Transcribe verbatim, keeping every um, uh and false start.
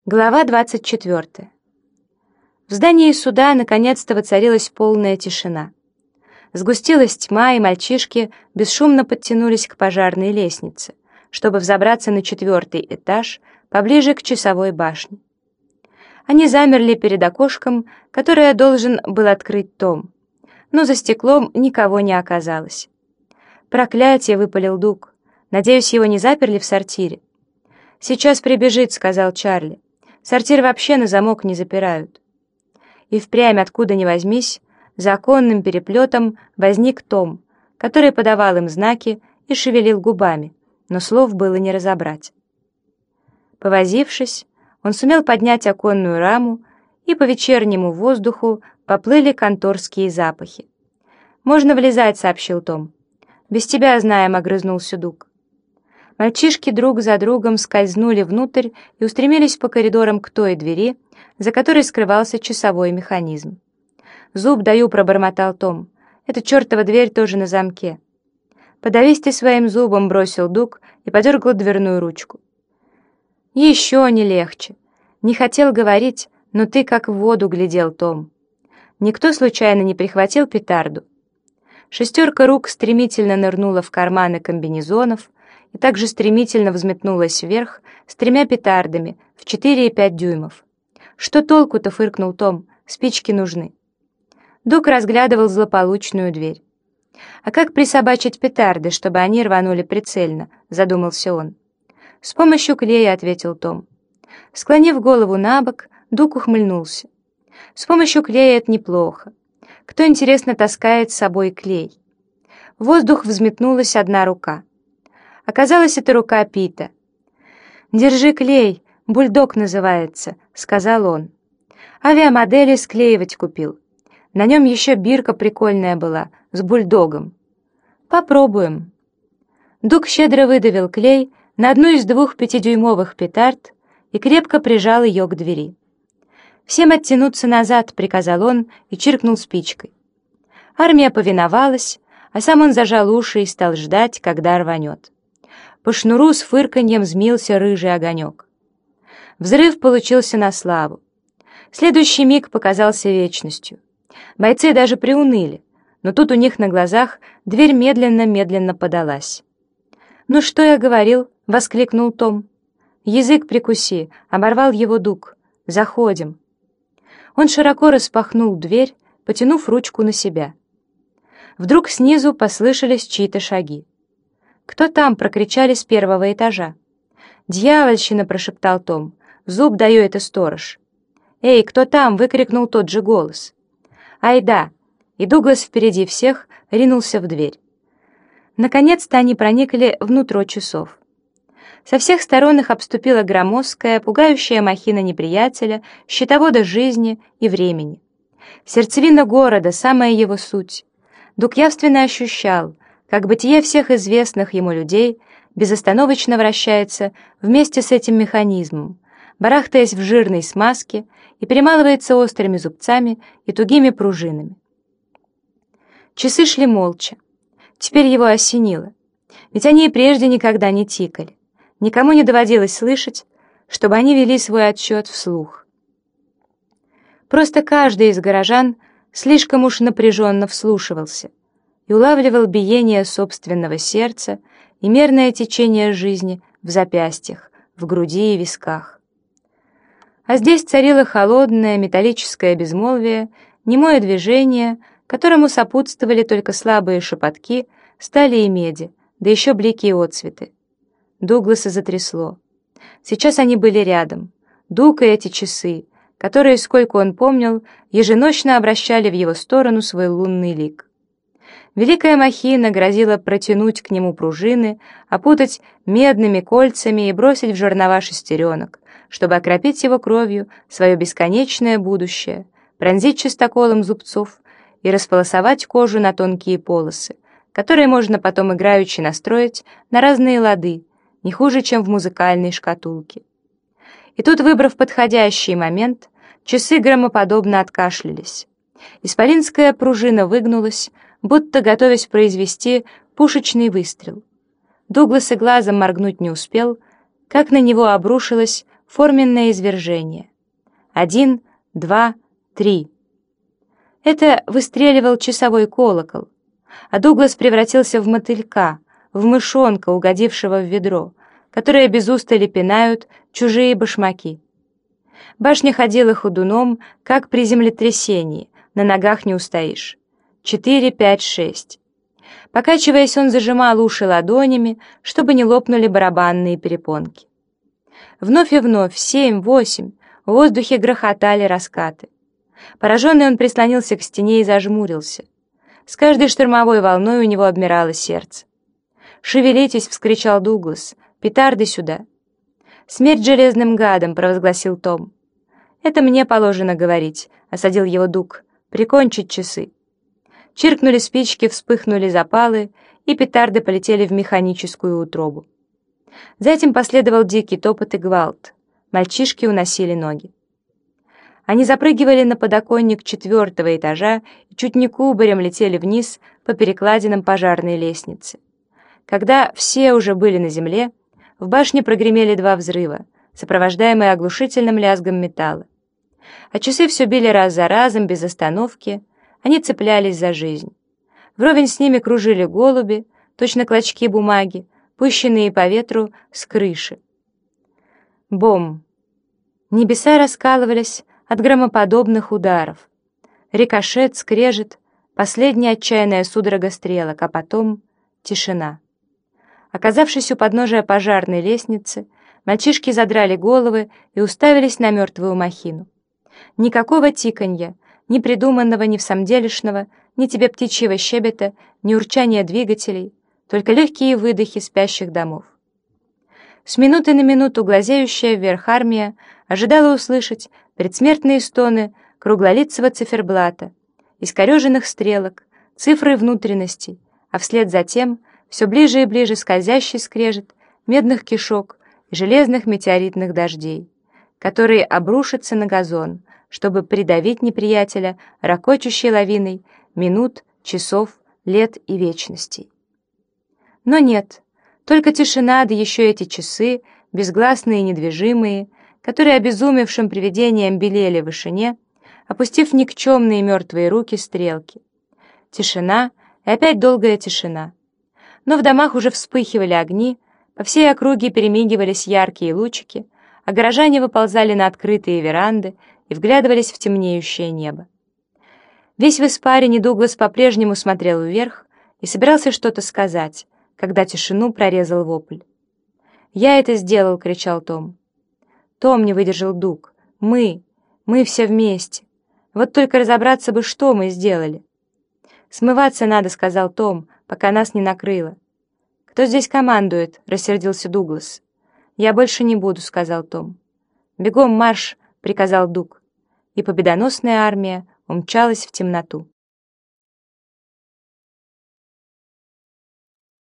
Глава двадцать четвёртая. В здании суда наконец-то воцарилась полная тишина. Сгустилась тьма, и мальчишки бесшумно подтянулись к пожарной лестнице, чтобы взобраться на четвертый этаж, поближе к часовой башне. Они замерли перед окошком, которое должен был открыть Том, но за стеклом никого не оказалось. «Проклятие!» — выпалил Дуг. «Надеюсь, его не заперли в сортире?» «Сейчас прибежит», — сказал Чарли. «Сортир вообще на замок не запирают». И впрямь, откуда ни возьмись, за оконным переплетом возник Том, который подавал им знаки и шевелил губами, но слов было не разобрать. Повозившись, он сумел поднять оконную раму, и по вечернему воздуху поплыли конторские запахи. «Можно влезать», — сообщил Том. «Без тебя знаем», — огрызнулся Дуг. Мальчишки друг за другом скользнули внутрь и устремились по коридорам к той двери, за которой скрывался часовой механизм. «Зуб даю», — пробормотал Том. «Эта чертова дверь тоже на замке». «Подавись ты своим зубом», — бросил Дуг и подергал дверную ручку. «Еще не легче. Не хотел говорить, но ты как в воду глядел, Том. Никто случайно не прихватил петарду?» Шестерка рук стремительно нырнула в карманы комбинезонов и также стремительно взметнулась вверх с тремя петардами в четыре и пять дюймов. «Что толку-то?» — фыркнул Том. «Спички нужны». Дуг разглядывал злополучную дверь. «А как присобачить петарды, чтобы они рванули прицельно?» — задумался он. «С помощью клея», — ответил Том. Склонив голову на бок, Дуг ухмыльнулся. «С помощью клея это неплохо. Кто, интересно, таскает с собой клей?» В воздух взметнулась одна рука. Оказалось, это рука Пита. «Держи клей, бульдог называется», — сказал он. «Авиамодели склеивать купил. На нем еще бирка прикольная была, с бульдогом. Попробуем». Дуг щедро выдавил клей на одну из двух пятидюймовых петард и крепко прижал ее к двери. «Всем оттянуться назад», — приказал он и чиркнул спичкой. Армия повиновалась, а сам он зажал уши и стал ждать, когда рванет. По шнуру с фырканьем взмился рыжий огонек. Взрыв получился на славу. Следующий миг показался вечностью. Бойцы даже приуныли, но тут у них на глазах дверь медленно-медленно подалась. «Ну что я говорил?» — воскликнул Том. «Язык прикуси», — оборвал его Дуг. «Заходим». Он широко распахнул дверь, потянув ручку на себя. Вдруг снизу послышались чьи-то шаги. «Кто там?» — прокричали с первого этажа. «Дьявольщина!» — прошептал Том. «Зуб даю, это сторож». «Эй, кто там?» — выкрикнул тот же голос. «Ай да!» И Дуглас впереди всех ринулся в дверь. Наконец-то они проникли внутрь часов. Со всех сторон их обступила громоздкая, пугающая махина неприятеля, счетовода жизни и времени. Сердцевина города, самая его суть. Дуг явственно ощущал, как бытие всех известных ему людей безостановочно вращается вместе с этим механизмом, барахтаясь в жирной смазке и перемалывается острыми зубцами и тугими пружинами. Часы шли молча. Теперь его осенило, ведь они и прежде никогда не тикали. Никому не доводилось слышать, чтобы они вели свой отсчет вслух. Просто каждый из горожан слишком уж напряженно вслушивался и улавливал биение собственного сердца и мерное течение жизни в запястьях, в груди и висках. А здесь царило холодное металлическое безмолвие, немое движение, которому сопутствовали только слабые шепотки стали и меди, да еще блики и отцветы. Дугласа затрясло. Сейчас они были рядом, Дуг и эти часы, которые, сколько он помнил, еженочно обращали в его сторону свой лунный лик. Великая махина грозила протянуть к нему пружины, опутать медными кольцами и бросить в жернова шестеренок, чтобы окропить его кровью свое бесконечное будущее, пронзить чистоколом зубцов и располосовать кожу на тонкие полосы, которые можно потом играючи настроить на разные лады, не хуже, чем в музыкальной шкатулке. И тут, выбрав подходящий момент, часы громоподобно откашлялись. Исполинская пружина выгнулась, будто готовясь произвести пушечный выстрел. Дуглас и глазом моргнуть не успел, как на него обрушилась форменное извержение. Один, два, три. Это выстреливал часовой колокол, а Дуглас превратился в мотылька, в мышонка, угодившего в ведро, которое без устали пинают чужие башмаки. Башня ходила ходуном, как при землетрясении, на ногах не устоишь. Четыре, пять, шесть. Покачиваясь, он зажимал уши ладонями, чтобы не лопнули барабанные перепонки. Вновь и вновь, семь, восемь, в воздухе грохотали раскаты. Пораженный, он прислонился к стене и зажмурился. С каждой штормовой волной у него обмирало сердце. «Шевелитесь!» — вскричал Дуглас. «Петарды сюда!» «Смерть железным гадом!» — провозгласил Том. «Это мне положено говорить», — осадил его Дуг. «Прикончить часы». Чиркнули спички, вспыхнули запалы, и петарды полетели в механическую утробу. Затем последовал дикий топот и гвалт. Мальчишки уносили ноги. Они запрыгивали на подоконник четвертого этажа и чуть не кубарем летели вниз по перекладинам пожарной лестницы. Когда все уже были на земле, в башне прогремели два взрыва, сопровождаемые оглушительным лязгом металла. А часы все били раз за разом, без остановки. Они цеплялись за жизнь. Вровень с ними кружили голуби, точно клочки бумаги, пущенные по ветру с крыши. Бом! Небеса раскалывались от громоподобных ударов. Рикошет, скрежет, последняя отчаянная судорога стрелок, а потом тишина. Оказавшись у подножия пожарной лестницы, мальчишки задрали головы и уставились на мертвую махину. Никакого тиканья, ни придуманного, ни всамделишного, ни тебе птичьего щебета, ни урчания двигателей, только легкие выдохи спящих домов. С минуты на минуту глазеющая вверх армия ожидала услышать предсмертные стоны круглолицего циферблата, искореженных стрелок, цифры внутренностей, а вслед за тем все ближе и ближе скользящий скрежет медных кишок и железных метеоритных дождей, которые обрушатся на газон, чтобы придавить неприятеля ракочущей лавиной минут, часов, лет и вечностей. Но нет, только тишина, да еще эти часы, безгласные и недвижимые, которые обезумевшим привидением белели в вышине, опустив никчемные мертвые руки стрелки. Тишина и опять долгая тишина. Но в домах уже вспыхивали огни, по всей округе перемигивались яркие лучики, а горожане выползали на открытые веранды и вглядывались в темнеющее небо. Весь в испарине Дуглас по-прежнему смотрел вверх и собирался что-то сказать, когда тишину прорезал вопль. «Я это сделал!» — кричал Том. «Том!» — не выдержал Дуг. «Мы! Мы все вместе! Вот только разобраться бы, что мы сделали!» «Смываться надо!» — сказал Том, пока нас не накрыло. «Кто здесь командует?» — рассердился Дуглас. «Я больше не буду!» — сказал Том. «Бегом марш!» — приказал Дуг, и победоносная армия умчалась в темноту.